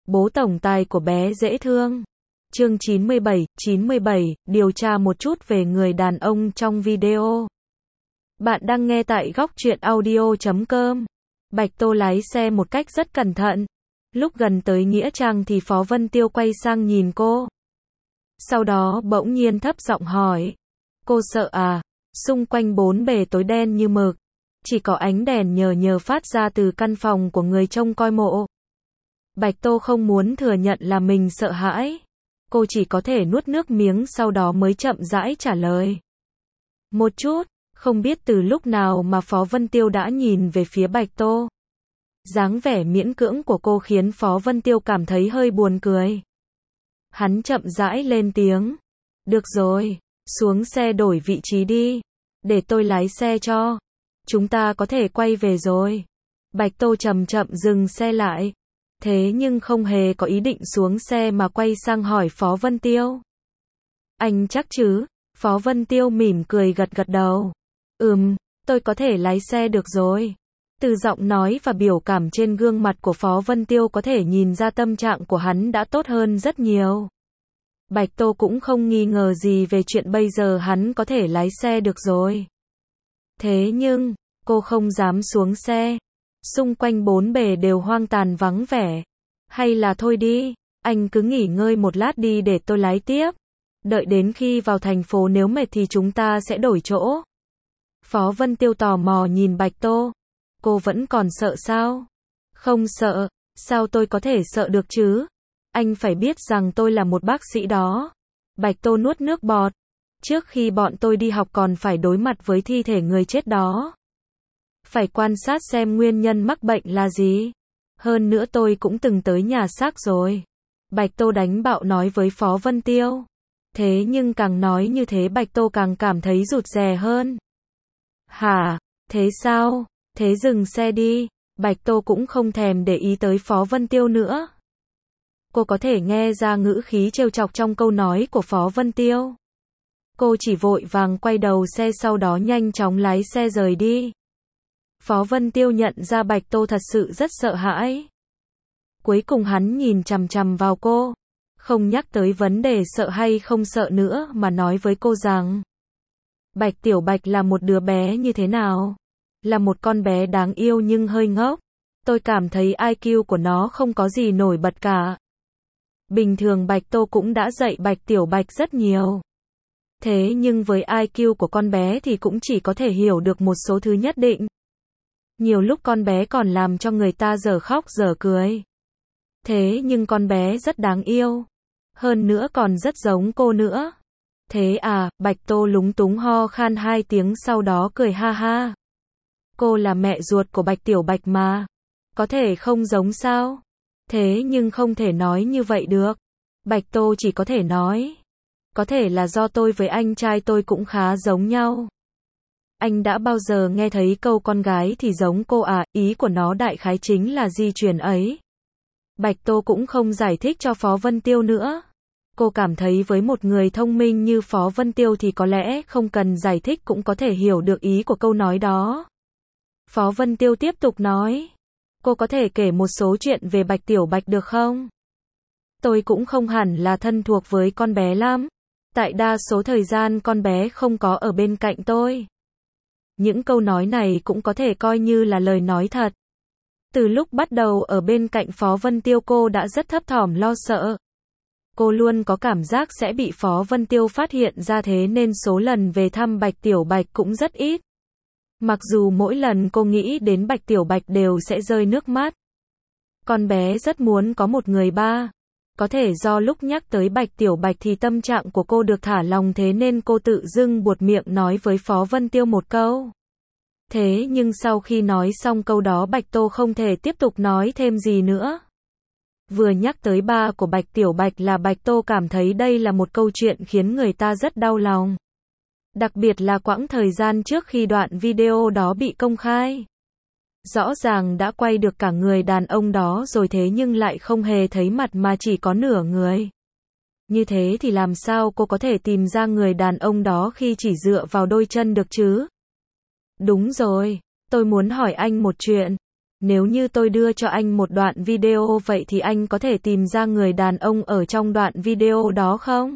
Bố tổng tài của bé dễ thương. Chương 97, điều tra một chút về người đàn ông trong video. Bạn đang nghe tại góc truyện audio.com. Bạch Tô lái xe một cách rất cẩn thận. Lúc gần tới Nghĩa Trang thì Phó Vân Tiêu quay sang nhìn cô. Sau đó bỗng nhiên thấp giọng hỏi. Cô sợ à? Xung quanh bốn bề tối đen như mực. Chỉ có ánh đèn nhờ phát ra từ căn phòng của người trông coi mộ. Bạch Tô không muốn thừa nhận là mình sợ hãi. Cô chỉ có thể nuốt nước miếng sau đó mới chậm rãi trả lời. Một chút, không biết từ lúc nào mà Phó Vân Tiêu đã nhìn về phía Bạch Tô. Dáng vẻ miễn cưỡng của cô khiến Phó Vân Tiêu cảm thấy hơi buồn cười. Hắn chậm rãi lên tiếng. Được rồi, xuống xe đổi vị trí đi. Để tôi lái xe cho. Chúng ta có thể quay về rồi. Bạch Tô chậm chậm dừng xe lại. Thế nhưng không hề có ý định xuống xe mà quay sang hỏi Phó Vân Tiêu. Anh chắc chứ? Phó Vân Tiêu mỉm cười gật đầu. Tôi có thể lái xe được rồi. Từ giọng nói và biểu cảm trên gương mặt của Phó Vân Tiêu có thể nhìn ra tâm trạng của hắn đã tốt hơn rất nhiều. Bạch Tô cũng không nghi ngờ gì về chuyện bây giờ hắn có thể lái xe được rồi. Thế nhưng, cô không dám xuống xe. Xung quanh bốn bề đều hoang tàn vắng vẻ. Hay là thôi đi, anh cứ nghỉ ngơi một lát đi để tôi lái tiếp. Đợi đến khi vào thành phố nếu mệt thì chúng ta sẽ đổi chỗ. Phó Vân Tiêu tò mò nhìn Bạch Tô. Cô vẫn còn sợ sao? Không sợ, sao tôi có thể sợ được chứ? Anh phải biết rằng tôi là một bác sĩ đó. Bạch Tô nuốt nước bọt. Trước khi bọn tôi đi học còn phải đối mặt với thi thể người chết đó. Phải quan sát xem nguyên nhân mắc bệnh là gì. Hơn nữa tôi cũng từng tới nhà xác rồi. Bạch Tô đánh bạo nói với Phó Vân Tiêu. Thế nhưng càng nói như thế Bạch Tô càng cảm thấy rụt rè hơn. Hả? Thế sao? Thế dừng xe đi. Bạch Tô cũng không thèm để ý tới Phó Vân Tiêu nữa. Cô có thể nghe ra ngữ khí trêu chọc trong câu nói của Phó Vân Tiêu. Cô chỉ vội vàng quay đầu xe sau đó nhanh chóng lái xe rời đi. Phó Vân Tiêu nhận ra Bạch Tô thật sự rất sợ hãi. Cuối cùng hắn nhìn chằm chằm vào cô. Không nhắc tới vấn đề sợ hay không sợ nữa mà nói với cô rằng. Bạch Tiểu Bạch là một đứa bé như thế nào? Là một con bé đáng yêu nhưng hơi ngốc. Tôi cảm thấy IQ của nó không có gì nổi bật cả. Bình thường Bạch Tô cũng đã dạy Bạch Tiểu Bạch rất nhiều. Thế nhưng với IQ của con bé thì cũng chỉ có thể hiểu được một số thứ nhất định. Nhiều lúc con bé còn làm cho người ta dở khóc dở cười. Thế nhưng con bé rất đáng yêu. Hơn nữa còn rất giống cô nữa. Thế à, Bạch Tô lúng túng ho khan 2 tiếng sau đó cười ha ha. Cô là mẹ ruột của Bạch Tiểu Bạch mà. Có thể không giống sao? Thế nhưng không thể nói như vậy được. Bạch Tô chỉ có thể nói. Có thể là do tôi với anh trai tôi cũng khá giống nhau. Anh đã bao giờ nghe thấy câu con gái thì giống cô à, ý của nó đại khái chính là di truyền ấy. Bạch Tô cũng không giải thích cho Phó Vân Tiêu nữa. Cô cảm thấy với một người thông minh như Phó Vân Tiêu thì có lẽ không cần giải thích cũng có thể hiểu được ý của câu nói đó. Phó Vân Tiêu tiếp tục nói. Cô có thể kể một số chuyện về Bạch Tiểu Bạch được không? Tôi cũng không hẳn là thân thuộc với con bé lắm. Tại đa số thời gian con bé không có ở bên cạnh tôi. Những câu nói này cũng có thể coi như là lời nói thật. Từ lúc bắt đầu ở bên cạnh Phó Vân Tiêu cô đã rất thấp thỏm lo sợ. Cô luôn có cảm giác sẽ bị Phó Vân Tiêu phát hiện ra thế nên số lần về thăm Bạch Tiểu Bạch cũng rất ít. Mặc dù mỗi lần cô nghĩ đến Bạch Tiểu Bạch đều sẽ rơi nước mắt. Con bé rất muốn có một người ba. Có thể do lúc nhắc tới Bạch Tiểu Bạch thì tâm trạng của cô được thả lòng thế nên cô tự dưng buột miệng nói với Phó Vân Tiêu một câu. Thế nhưng sau khi nói xong câu đó Bạch Tô không thể tiếp tục nói thêm gì nữa. Vừa nhắc tới ba của Bạch Tiểu Bạch là Bạch Tô cảm thấy đây là một câu chuyện khiến người ta rất đau lòng. Đặc biệt là quãng thời gian trước khi đoạn video đó bị công khai. Rõ ràng đã quay được cả người đàn ông đó rồi thế nhưng lại không hề thấy mặt mà chỉ có nửa người. Như thế thì làm sao cô có thể tìm ra người đàn ông đó khi chỉ dựa vào đôi chân được chứ? Đúng rồi, tôi muốn hỏi anh một chuyện. Nếu như tôi đưa cho anh một đoạn video vậy thì anh có thể tìm ra người đàn ông ở trong đoạn video đó không?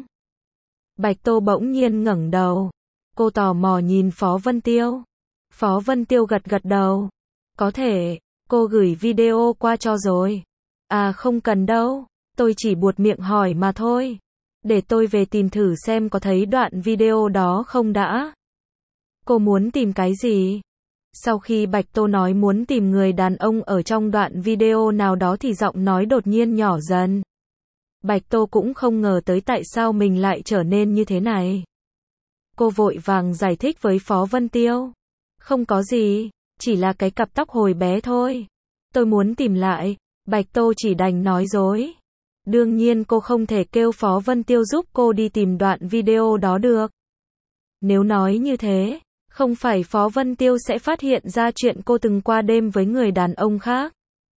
Bạch Tô bỗng nhiên ngẩng đầu. Cô tò mò nhìn Phó Vân Tiêu. Phó Vân Tiêu gật gật đầu. Có thể, cô gửi video qua cho rồi. À không cần đâu, tôi chỉ buột miệng hỏi mà thôi. Để tôi về tìm thử xem có thấy đoạn video đó không đã. Cô muốn tìm cái gì? Sau khi Bạch Tô nói muốn tìm người đàn ông ở trong đoạn video nào đó thì giọng nói đột nhiên nhỏ dần. Bạch Tô cũng không ngờ tới tại sao mình lại trở nên như thế này. Cô vội vàng giải thích với Phó Vân Tiêu. Không có gì, chỉ là cái cặp tóc hồi bé thôi. Tôi muốn tìm lại. Bạch Tô chỉ đành nói dối. Đương nhiên cô không thể kêu Phó Vân Tiêu giúp cô đi tìm đoạn video đó được. Nếu nói như thế, không phải Phó Vân Tiêu sẽ phát hiện ra chuyện cô từng qua đêm với người đàn ông khác.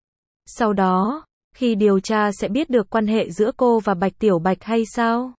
Sau đó, khi điều tra sẽ biết được quan hệ giữa cô và Bạch Tiểu Bạch hay sao?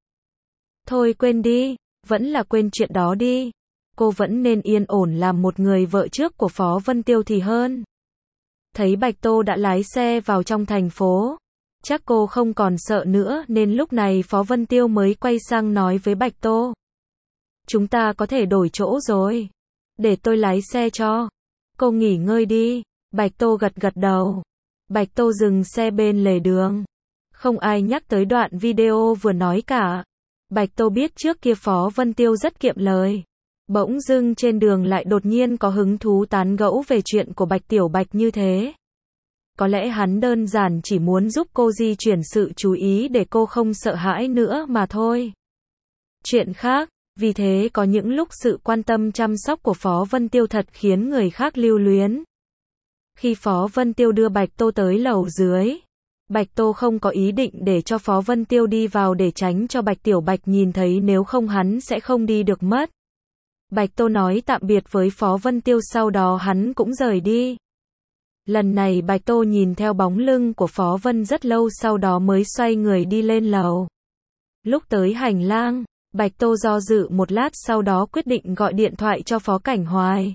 Thôi quên đi, vẫn là quên chuyện đó đi. Cô vẫn nên yên ổn làm một người vợ trước của Phó Vân Tiêu thì hơn. Thấy Bạch Tô đã lái xe vào trong thành phố. Chắc cô không còn sợ nữa nên lúc này Phó Vân Tiêu mới quay sang nói với Bạch Tô. Chúng ta có thể đổi chỗ rồi. Để tôi lái xe cho. Cô nghỉ ngơi đi. Bạch Tô gật gật đầu. Bạch Tô dừng xe bên lề đường. Không ai nhắc tới đoạn video vừa nói cả. Bạch Tô biết trước kia Phó Vân Tiêu rất kiệm lời. Bỗng dưng trên đường lại đột nhiên có hứng thú tán gẫu về chuyện của Bạch Tiểu Bạch như thế. Có lẽ hắn đơn giản chỉ muốn giúp cô di chuyển sự chú ý để cô không sợ hãi nữa mà thôi. Chuyện khác, vì thế có những lúc sự quan tâm chăm sóc của Phó Vân Tiêu thật khiến người khác lưu luyến. Khi Phó Vân Tiêu đưa Bạch Tô tới lầu dưới, Bạch Tô không có ý định để cho Phó Vân Tiêu đi vào để tránh cho Bạch Tiểu Bạch nhìn thấy, nếu không hắn sẽ không đi được mất. Bạch Tô nói tạm biệt với Phó Vân Tiêu sau đó hắn cũng rời đi. Lần này Bạch Tô nhìn theo bóng lưng của Phó Vân rất lâu sau đó mới xoay người đi lên lầu. Lúc tới hành lang, Bạch Tô do dự một lát sau đó quyết định gọi điện thoại cho Phó Cảnh Hoài.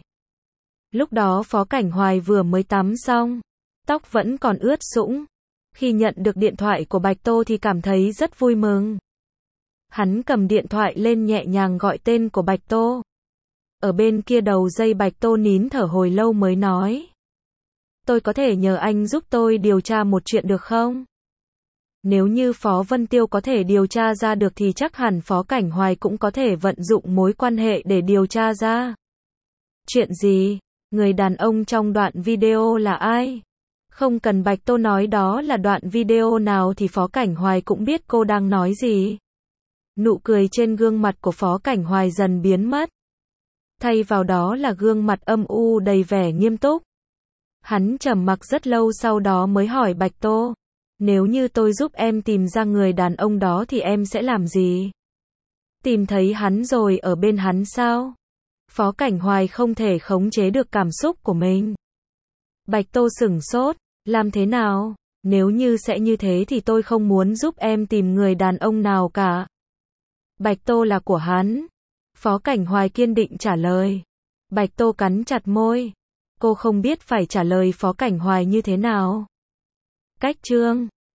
Lúc đó Phó Cảnh Hoài vừa mới tắm xong, tóc vẫn còn ướt sũng. Khi nhận được điện thoại của Bạch Tô thì cảm thấy rất vui mừng. Hắn cầm điện thoại lên nhẹ nhàng gọi tên của Bạch Tô. Ở bên kia đầu dây Bạch Tô nín thở hồi lâu mới nói. Tôi có thể nhờ anh giúp tôi điều tra một chuyện được không? Nếu như Phó Vân Tiêu có thể điều tra ra được thì chắc hẳn Phó Cảnh Hoài cũng có thể vận dụng mối quan hệ để điều tra ra. Chuyện gì? Người đàn ông trong đoạn video là ai? Không cần Bạch Tô nói đó là đoạn video nào thì Phó Cảnh Hoài cũng biết cô đang nói gì. Nụ cười trên gương mặt của Phó Cảnh Hoài dần biến mất. Thay vào đó là gương mặt âm u đầy vẻ nghiêm túc. Hắn trầm mặc rất lâu sau đó mới hỏi Bạch Tô. Nếu như tôi giúp em tìm ra người đàn ông đó thì em sẽ làm gì? Tìm thấy hắn rồi ở bên hắn sao? Phó Cảnh Hoài không thể khống chế được cảm xúc của mình. Bạch Tô sửng sốt. Làm thế nào? Nếu như sẽ như thế thì tôi không muốn giúp em tìm người đàn ông nào cả. Bạch Tô là của hắn. Phó Cảnh Hoài kiên định trả lời. Bạch Tô cắn chặt môi. Cô không biết phải trả lời Phó Cảnh Hoài như thế nào. Cách chương